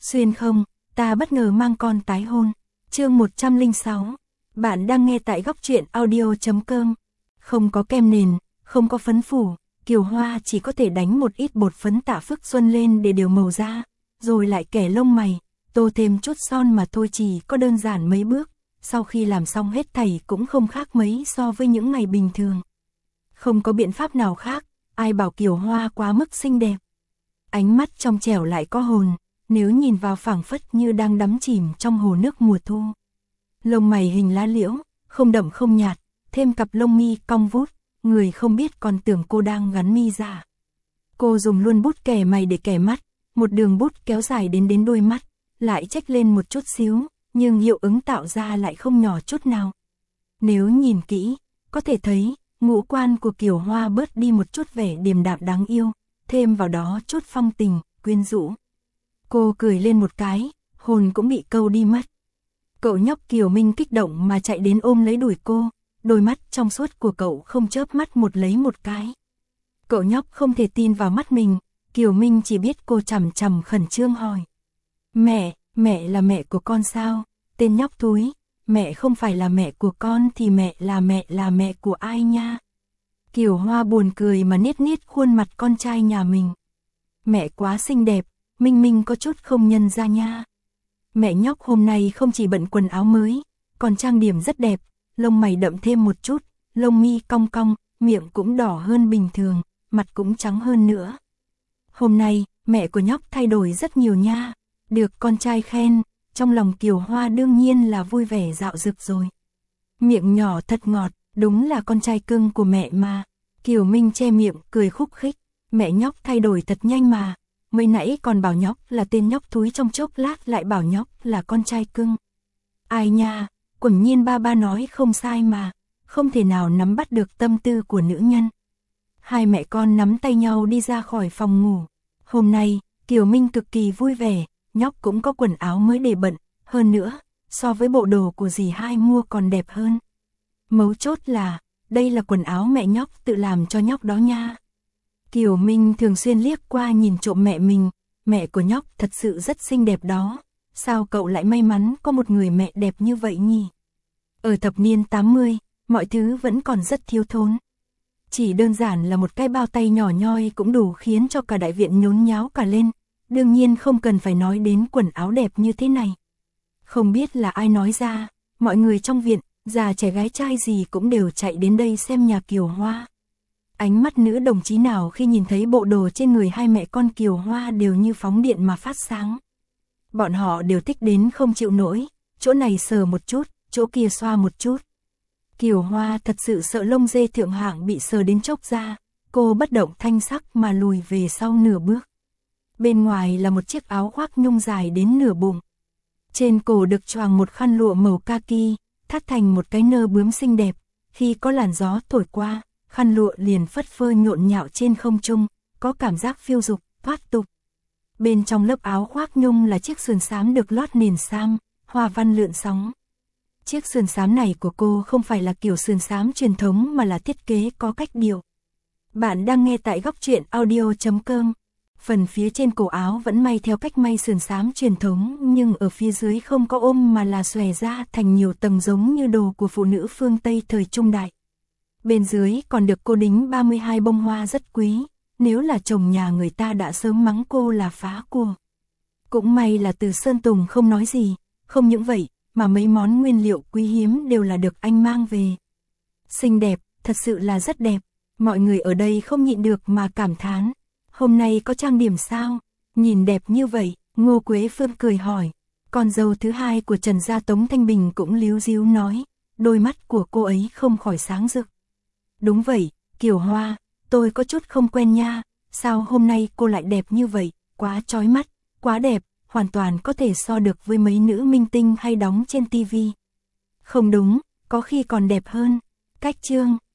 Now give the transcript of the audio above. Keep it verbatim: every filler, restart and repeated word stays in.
Xuyên không, ta bất ngờ mang con tái hôn. Chương một trăm lẻ sáu. Bạn đang nghe tại góc truyện audio chấm com. Không có kem nền, không có phấn phủ, Kiều Hoa chỉ có thể đánh một ít bột phấn Tạ Phước Xuân lên để điều màu da, rồi lại kẻ lông mày, tô thêm chút son mà thôi, chỉ có đơn giản mấy bước. Sau khi làm xong hết thảy cũng không khác mấy so với những ngày bình thường. Không có biện pháp nào khác, ai bảo Kiều Hoa quá mức xinh đẹp. Ánh mắt trong trẻo lại có hồn, nếu nhìn vào phảng phất như đang đắm chìm trong hồ nước mùa thu. Lông mày hình lá liễu, không đậm không nhạt, thêm cặp lông mi cong vút, người không biết còn tưởng cô đang gắn mi giả. Cô dùng luôn bút kẻ mày để kẻ mắt, một đường bút kéo dài đến đến đôi mắt, lại chếch lên một chút xíu, nhưng hiệu ứng tạo ra lại không nhỏ chút nào. Nếu nhìn kỹ, có thể thấy, ngũ quan của Kiều Hoa bớt đi một chút vẻ điềm đạm đáng yêu, thêm vào đó chút phong tình, quyến rũ. Cô cười lên một cái, hồn cũng bị câu đi mất. Cậu nhóc Kiều Minh kích động mà chạy đến ôm lấy đùi cô, đôi mắt trong suốt của cậu không chớp mắt một lấy một cái. Cậu nhóc không thể tin vào mắt mình, Kiều Minh chỉ biết cô chằm chằm khẩn trương hỏi. Mẹ, mẹ là mẹ của con sao? Tên nhóc thúi, mẹ không phải là mẹ của con thì mẹ là mẹ là mẹ của ai nha? Kiều Hoa buồn cười mà niết niết khuôn mặt con trai nhà mình. Mẹ quá xinh đẹp, Minh Minh có chút không nhân ra nha. Mẹ nhóc hôm nay không chỉ bận quần áo mới, còn trang điểm rất đẹp, lông mày đậm thêm một chút, lông mi cong cong, miệng cũng đỏ hơn bình thường, mặt cũng trắng hơn nữa. Hôm nay, mẹ của nhóc thay đổi rất nhiều nha, được con trai khen, trong lòng Kiều Hoa đương nhiên là vui vẻ dạo dực rồi. Miệng nhỏ thật ngọt, đúng là con trai cưng của mẹ mà. Kiều Minh che miệng cười khúc khích, mẹ nhóc thay đổi thật nhanh mà. Mới nãy còn bảo nhóc là tên nhóc thúi, trong chốc lát lại bảo nhóc là con trai cưng. Ai nha, quả nhiên ba ba nói không sai mà, không thể nào nắm bắt được tâm tư của nữ nhân. Hai mẹ con nắm tay nhau đi ra khỏi phòng ngủ. Hôm nay, Kiều Minh cực kỳ vui vẻ, nhóc cũng có quần áo mới để bận, hơn nữa, so với bộ đồ của dì hai mua còn đẹp hơn. Mấu chốt là, đây là quần áo mẹ nhóc tự làm cho nhóc đó nha. Kiều Minh thường xuyên liếc qua nhìn trộm mẹ mình, mẹ của nhóc thật sự rất xinh đẹp đó, sao cậu lại may mắn có một người mẹ đẹp như vậy nhỉ? Ở thập niên tám mươi, mọi thứ vẫn còn rất thiếu thốn. Chỉ đơn giản là một cái bao tay nhỏ nhoi cũng đủ khiến cho cả đại viện nhốn nháo cả lên, đương nhiên không cần phải nói đến quần áo đẹp như thế này. Không biết là ai nói ra, mọi người trong viện, già trẻ gái trai gì cũng đều chạy đến đây xem nhà Kiều Hoa. Ánh mắt nữ đồng chí nào khi nhìn thấy bộ đồ trên người hai mẹ con Kiều Hoa đều như phóng điện mà phát sáng. Bọn họ đều thích đến không chịu nổi, chỗ này sờ một chút, chỗ kia xoa một chút. Kiều Hoa thật sự sợ lông dê thượng hạng bị sờ đến chốc ra, cô bất động thanh sắc mà lùi về sau nửa bước. Bên ngoài là một chiếc áo khoác nhung dài đến nửa bụng. Trên cổ được choàng một khăn lụa màu kaki, thắt thành một cái nơ bướm xinh đẹp, khi có làn gió thổi qua, khăn lụa liền phất phơ nhộn nhạo trên không trung, có cảm giác phiêu dục, thoát tục. Bên trong lớp áo khoác nhung là chiếc sườn xám được lót nền sam, hoa văn lượn sóng. Chiếc sườn xám này của cô không phải là kiểu sườn xám truyền thống mà là thiết kế có cách điệu. Bạn đang nghe tại góc truyện audio chấm com. Phần phía trên cổ áo vẫn may theo cách may sườn xám truyền thống, nhưng ở phía dưới không có ôm mà là xòe ra thành nhiều tầng giống như đồ của phụ nữ phương Tây thời trung đại. Bên dưới còn được cô đính ba mươi hai bông hoa rất quý, nếu là chồng nhà người ta đã sớm mắng cô là phá của. Cũng may là Từ Sơn Tùng không nói gì, không những vậy, mà mấy món nguyên liệu quý hiếm đều là được anh mang về. Xinh đẹp, thật sự là rất đẹp, mọi người ở đây không nhịn được mà cảm thán. Hôm nay có trang điểm sao? Nhìn đẹp như vậy, Ngô Quế Phương cười hỏi. Con dâu thứ hai của Trần gia Tống Thanh Bình cũng líu díu nói, đôi mắt của cô ấy không khỏi sáng rực. Đúng vậy, Kiều Hoa, tôi có chút không quen nha, sao hôm nay cô lại đẹp như vậy, quá chói mắt, quá đẹp, hoàn toàn có thể so được với mấy nữ minh tinh hay đóng trên tivi. Không đúng, có khi còn đẹp hơn. Cách chương